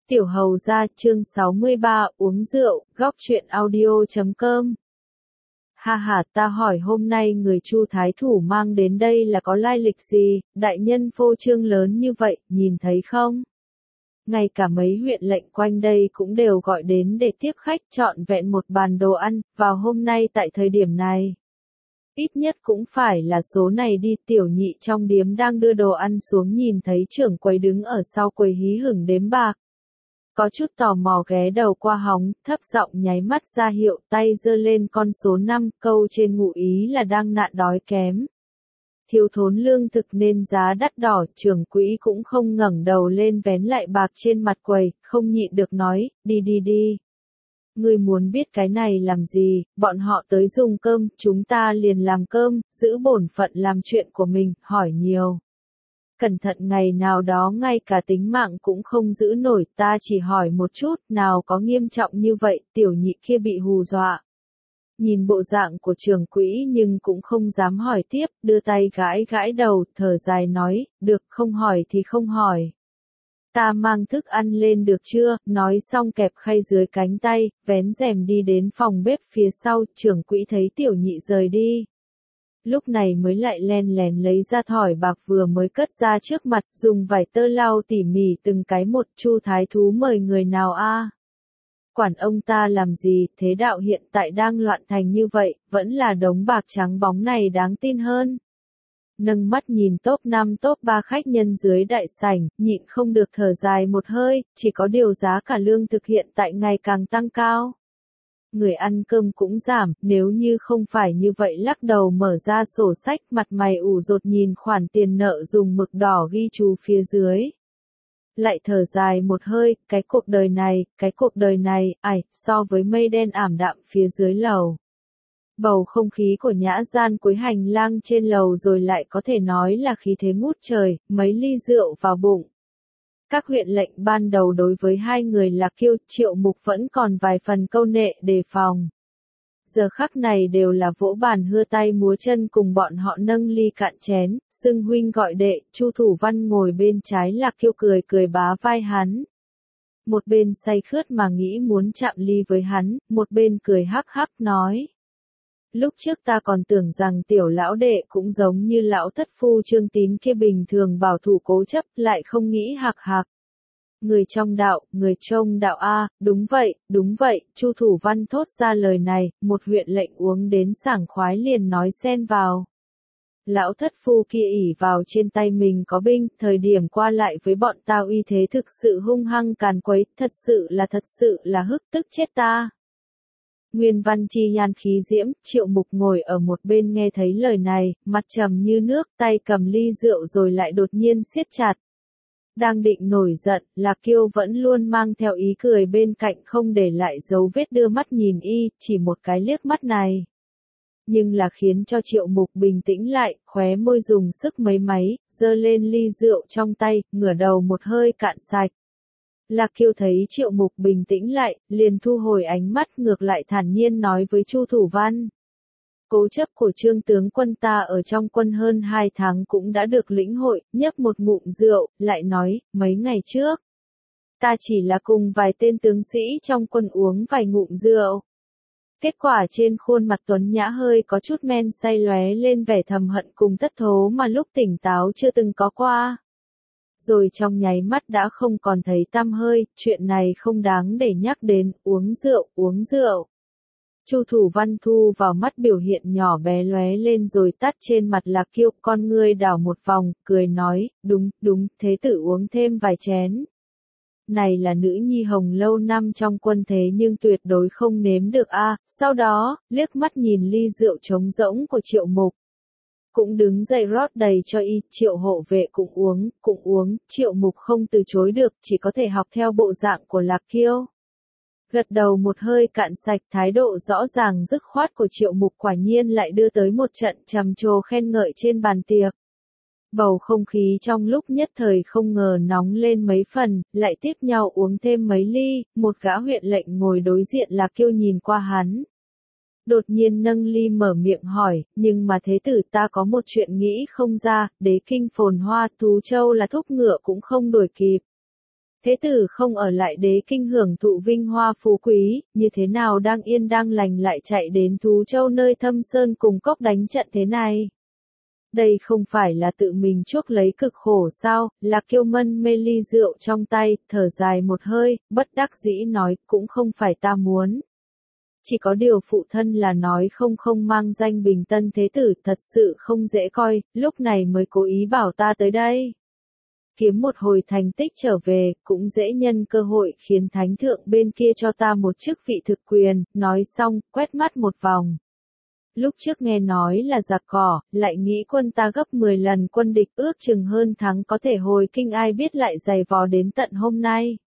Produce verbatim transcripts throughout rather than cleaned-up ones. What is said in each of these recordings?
Tiểu Hầu Gia chương sáu mươi ba uống rượu, góc truyện audio chấm com. Ha ha, ta hỏi hôm nay người Chu Thái Thủ mang đến đây là có lai lịch gì, đại nhân phô trương lớn như vậy, nhìn thấy không? Ngay cả mấy huyện lệnh quanh đây cũng đều gọi đến để tiếp khách trọn vẹn một bàn đồ ăn, vào hôm nay tại thời điểm này. Ít nhất cũng phải là số này đi. Tiểu Nhị trong điếm đang đưa đồ ăn xuống nhìn thấy trưởng quầy đứng ở sau quầy hí hửng đếm bạc. Có chút tò mò ghé đầu qua hóng, thấp giọng nháy mắt ra hiệu, tay giơ lên con số năm, câu trên ngụ ý là đang nạn đói kém. Thiếu thốn lương thực nên giá đắt đỏ, trưởng quỹ cũng không ngẩng đầu lên vén lại bạc trên mặt quầy, không nhịn được nói, đi đi đi. Ngươi muốn biết cái này làm gì, bọn họ tới dùng cơm, chúng ta liền làm cơm, giữ bổn phận làm chuyện của mình, hỏi nhiều. Cẩn thận ngày nào đó ngay cả tính mạng cũng không giữ nổi, ta chỉ hỏi một chút, nào có nghiêm trọng như vậy. Tiểu Nhị kia bị hù dọa. Nhìn bộ dạng của trưởng quỹ nhưng cũng không dám hỏi tiếp, đưa tay gãi gãi đầu, thở dài nói, được, không hỏi thì không hỏi. Ta mang thức ăn lên được chưa, nói xong kẹp khay dưới cánh tay, vén rèm đi đến phòng bếp phía sau, trưởng quỹ thấy Tiểu Nhị rời đi. Lúc này mới lại len lén lấy ra thỏi bạc vừa mới cất ra trước mặt, dùng vải tơ lau tỉ mỉ từng cái một. Chu Thái Thú mời người nào a? Quản ông ta làm gì, thế đạo hiện tại đang loạn thành như vậy, vẫn là đống bạc trắng bóng này đáng tin hơn. Nâng mắt nhìn top năm top ba khách nhân dưới đại sảnh, nhịn không được thở dài một hơi, chỉ có điều giá cả lương thực hiện tại ngày càng tăng cao. Người ăn cơm cũng giảm, nếu như không phải như vậy lắc đầu mở ra sổ sách, mặt mày ủ rột nhìn khoản tiền nợ dùng mực đỏ ghi chú phía dưới. Lại thở dài một hơi, cái cuộc đời này, cái cuộc đời này, ải, so với mây đen ảm đạm phía dưới lầu. Bầu không khí của nhã gian cuối hành lang trên lầu rồi lại có thể nói là khí thế ngút trời, mấy ly rượu vào bụng. Các huyện lệnh ban đầu đối với hai người Lạc Kiêu, Triệu Mục vẫn còn vài phần câu nệ đề phòng. Giờ khắc này đều là vỗ bàn hưa tay múa chân cùng bọn họ nâng ly cạn chén, xưng huynh gọi đệ. Chu Thủ Văn ngồi bên trái Lạc Kiêu cười cười bá vai hắn. Một bên say khướt mà nghĩ muốn chạm ly với hắn, một bên cười hắc hắc nói. Lúc trước ta còn tưởng rằng tiểu lão đệ cũng giống như lão thất phu Trương Tín kia bình thường bảo thủ cố chấp, lại không nghĩ hạc hạc. Người trong đạo, người trông đạo a, đúng vậy, đúng vậy. Chu Thủ Văn thốt ra lời này, một huyện lệnh uống đến sảng khoái liền nói xen vào. Lão thất phu kia ỷ vào trên tay mình có binh, thời điểm qua lại với bọn tao uy thế thực sự hung hăng càn quấy, thật sự là thật sự là hức tức chết ta. Nguyên Văn Chi nhan khí diễm, Triệu Mục ngồi ở một bên nghe thấy lời này, mặt trầm như nước, tay cầm ly rượu rồi lại đột nhiên siết chặt. Đang định nổi giận, Lạc Kiêu vẫn luôn mang theo ý cười bên cạnh không để lại dấu vết đưa mắt nhìn y, chỉ một cái liếc mắt này. Nhưng là khiến cho Triệu Mục bình tĩnh lại, khóe môi dùng sức mấy máy, giơ lên ly rượu trong tay, ngửa đầu một hơi cạn sạch. Lạc Kiêu thấy Triệu Mục bình tĩnh lại, liền thu hồi ánh mắt ngược lại thản nhiên nói với Chu Thủ Văn. Cố chấp của Trương tướng quân ta ở trong quân hơn hai tháng cũng đã được lĩnh hội, nhấp một ngụm rượu, lại nói, mấy ngày trước. Ta chỉ là cùng vài tên tướng sĩ trong quân uống vài ngụm rượu. Kết quả trên khuôn mặt Tuấn Nhã hơi có chút men say lóe lên vẻ thầm hận cùng thất thố mà lúc tỉnh táo chưa từng có qua. Rồi trong nháy mắt đã không còn thấy tăm hơi, chuyện này không đáng để nhắc đến, uống rượu, uống rượu. Chu Thủ Văn thu vào mắt biểu hiện nhỏ bé lóe lên rồi tắt trên mặt Lạc Kiêu, con ngươi đảo một vòng, cười nói, đúng, đúng, thế tử uống thêm vài chén. Này là nữ nhi hồng lâu năm trong quân thế nhưng tuyệt đối không nếm được a. Sau đó, liếc mắt nhìn ly rượu trống rỗng của Triệu Mục. Cũng đứng dậy rót đầy cho y, Triệu hộ vệ cũng uống, cũng uống, Triệu Mục không từ chối được, chỉ có thể học theo bộ dạng của Lạc Kiêu. Gật đầu một hơi cạn sạch, thái độ rõ ràng dứt khoát của Triệu Mục quả nhiên lại đưa tới một trận trầm trồ khen ngợi trên bàn tiệc. Bầu không khí trong lúc nhất thời không ngờ nóng lên mấy phần, lại tiếp nhau uống thêm mấy ly, một gã huyện lệnh ngồi đối diện Lạc Kiêu nhìn qua hắn. Đột nhiên nâng ly mở miệng hỏi, nhưng mà thế tử ta có một chuyện nghĩ không ra, đế kinh phồn hoa, Tú Châu là thúc ngựa cũng không đuổi kịp. thế tử không ở lại đế kinh hưởng thụ vinh hoa phú quý, như thế nào đang yên đang lành lại chạy đến Thú Châu nơi Thâm Sơn cùng Cốc đánh trận thế này? Đây không phải là tự mình chuốc lấy cực khổ sao? Lạc Kiêu mân mê ly rượu trong tay, thở dài một hơi, bất đắc dĩ nói, cũng không phải ta muốn. Chỉ có điều phụ thân là nói không không mang danh Bình Tân thế tử, thật sự không dễ coi, lúc này mới cố ý bảo ta tới đây. Kiếm một hồi thành tích trở về, cũng dễ nhân cơ hội khiến thánh thượng bên kia cho ta một chức vị thực quyền, nói xong, quét mắt một vòng. Lúc trước nghe nói là giặc cỏ, lại nghĩ quân ta gấp mười lần quân địch, ước chừng hơn thắng có thể hồi kinh, ai biết lại dày vò đến tận hôm nay.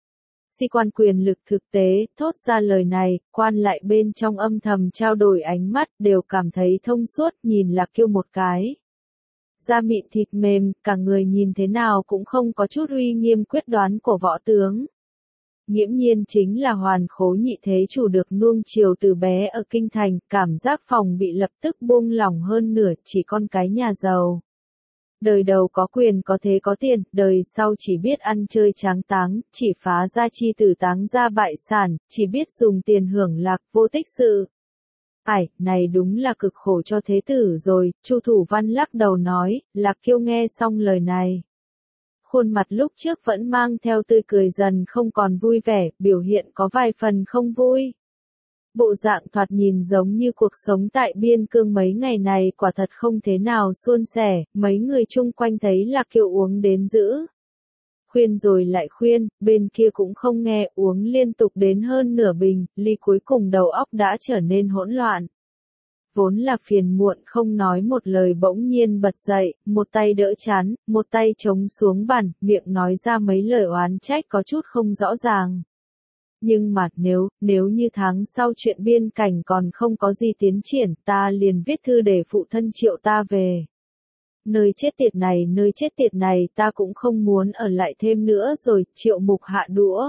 Si quan quyền lực thực tế, thốt ra lời này, quan lại bên trong âm thầm trao đổi ánh mắt, đều cảm thấy thông suốt, nhìn Lạc Kiêu một cái. Da mịn thịt mềm, cả người nhìn thế nào cũng không có chút uy nghiêm quyết đoán của võ tướng. Nghiễm nhiên chính là hoàn khố nhị thế chủ được nuông chiều từ bé ở kinh thành, cảm giác phòng bị lập tức buông lỏng hơn nửa, chỉ con cái nhà giàu. Đời đầu có quyền có thế có tiền, đời sau chỉ biết ăn chơi tráng táng, chỉ phá gia chi tử táng gia bại sản, chỉ biết dùng tiền hưởng lạc vô tích sự. Ải, này đúng là cực khổ cho thế tử rồi, Chu Thủ Văn lắc đầu nói. Lạc Kiêu nghe xong lời này. Khuôn mặt lúc trước vẫn mang theo tươi cười dần không còn vui vẻ, biểu hiện có vài phần không vui. Bộ dạng thoạt nhìn giống như cuộc sống tại biên cương mấy ngày này quả thật không thế nào suôn sẻ, mấy người chung quanh thấy Lạc Kiêu uống đến dữ. Khuyên rồi lại khuyên, bên kia cũng không nghe, uống liên tục đến hơn nửa bình, ly cuối cùng đầu óc đã trở nên hỗn loạn. Vốn là phiền muộn không nói một lời bỗng nhiên bật dậy, một tay đỡ chán, một tay chống xuống bàn, miệng nói ra mấy lời oán trách có chút không rõ ràng. Nhưng mà nếu, nếu như tháng sau chuyện biên cảnh còn không có gì tiến triển, ta liền viết thư để phụ thân triệu ta về. Nơi chết tiệt này, nơi chết tiệt này ta cũng không muốn ở lại thêm nữa rồi, Triệu Mục hạ đũa.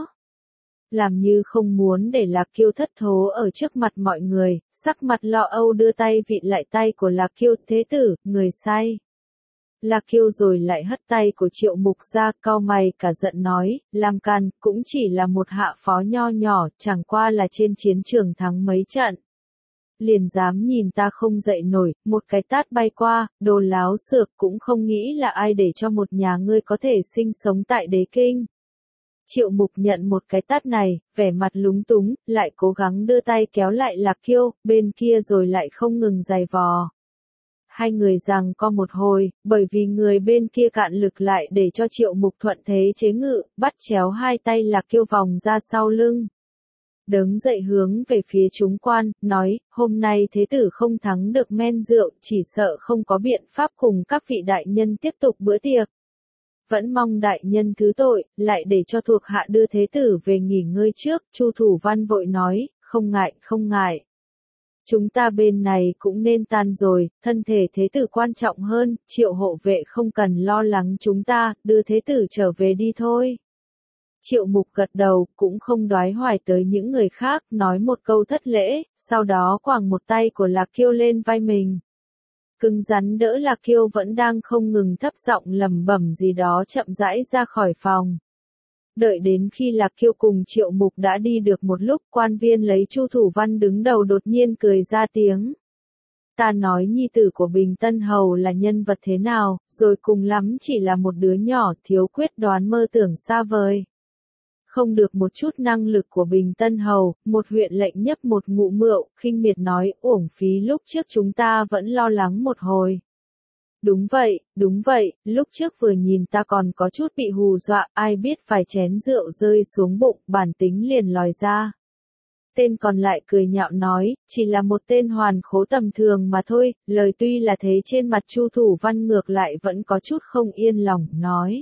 Làm như không muốn để Lạc Kiêu thất thố ở trước mặt mọi người, sắc mặt lo âu đưa tay vịn lại tay của Lạc Kiêu, thế tử, người sai. Lạc Kiêu rồi lại hất tay của Triệu Mục ra, cau mày cả giận nói, làm càn, cũng chỉ là một hạ phó nho nhỏ, chẳng qua là trên chiến trường thắng mấy trận. Liền dám nhìn ta không dậy nổi, một cái tát bay qua, đồ láo xược, cũng không nghĩ là ai để cho một nhà ngươi có thể sinh sống tại đế kinh. Triệu Mục nhận một cái tát này, vẻ mặt lúng túng, lại cố gắng đưa tay kéo lại Lạc Kiêu, bên kia rồi lại không ngừng giày vò. Hai người giằng co một hồi, bởi vì người bên kia cạn lực lại để cho Triệu Mục thuận thế chế ngự, bắt chéo hai tay Lạc Kiêu vòng ra sau lưng. Đứng dậy hướng về phía chúng quan, nói, hôm nay thế tử không thắng được men rượu, chỉ sợ không có biện pháp cùng các vị đại nhân tiếp tục bữa tiệc. Vẫn mong đại nhân thứ tội, lại để cho thuộc hạ đưa thế tử về nghỉ ngơi trước, Chu Thủ Văn vội nói, không ngại, không ngại. Chúng ta bên này cũng nên tan rồi, thân thể thế tử quan trọng hơn, Triệu hộ vệ không cần lo lắng chúng ta, đưa thế tử trở về đi thôi. Triệu Mục gật đầu, cũng không đoái hoài tới những người khác, nói một câu thất lễ, sau đó quàng một tay của Lạc Kiêu lên vai mình. Cứng rắn đỡ Lạc Kiêu vẫn đang không ngừng thấp giọng lẩm bẩm gì đó chậm rãi ra khỏi phòng. Đợi đến khi Lạc Kiêu cùng Triệu Mục đã đi được một lúc, quan viên lấy Chu Thủ Văn đứng đầu đột nhiên cười ra tiếng. Ta nói nhi tử của Bình Tân Hầu là nhân vật thế nào, rồi cùng lắm chỉ là một đứa nhỏ thiếu quyết đoán mơ tưởng xa vời. Không được một chút năng lực của Bình Tân Hầu, một huyện lệnh nhấp một ngụm rượu, khinh miệt nói, uổng phí lúc trước chúng ta vẫn lo lắng một hồi. Đúng vậy, đúng vậy, lúc trước vừa nhìn ta còn có chút bị hù dọa, ai biết phải chén rượu rơi xuống bụng, bản tính liền lòi ra. Tên còn lại cười nhạo nói, chỉ là một tên hoàn khố tầm thường mà thôi, lời tuy là thế trên mặt Chu Thủ Văn ngược lại vẫn có chút không yên lòng, nói.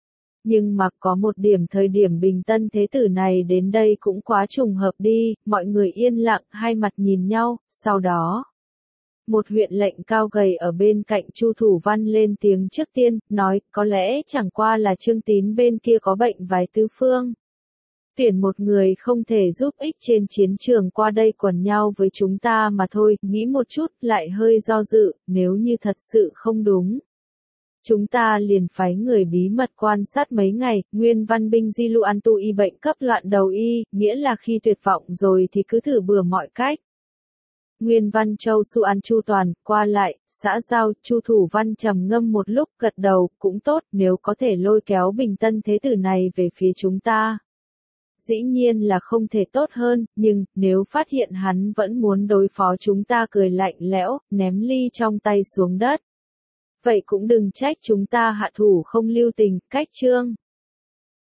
Nhưng mà có một điểm thời điểm Bình Tân thế tử này đến đây cũng quá trùng hợp đi, mọi người yên lặng, hai mặt nhìn nhau, sau đó. Một huyện lệnh cao gầy ở bên cạnh Chu Thủ Văn lên tiếng trước tiên, nói, có lẽ chẳng qua là Trương Tín bên kia có bệnh vài tư phương. Tuyển một người không thể giúp ích trên chiến trường qua đây quần nhau với chúng ta mà thôi, nghĩ một chút, lại hơi do dự, nếu như thật sự không đúng. Chúng ta liền phái người bí mật quan sát mấy ngày, Nguyên Văn binh di lu an tu y bệnh cấp loạn đầu y, nghĩa là khi tuyệt vọng rồi thì cứ thử bừa mọi cách. Nguyên Văn Châu Su An Chu Toàn, qua lại, xã giao, Chu Thủ Văn trầm ngâm một lúc, gật đầu, cũng tốt, nếu có thể lôi kéo Bình Tân Thế Tử này về phía chúng ta. Dĩ nhiên là không thể tốt hơn, nhưng, nếu phát hiện hắn vẫn muốn đối phó chúng ta cười lạnh lẽo, ném ly trong tay xuống đất. Vậy cũng đừng trách chúng ta hạ thủ không lưu tình, cách chương.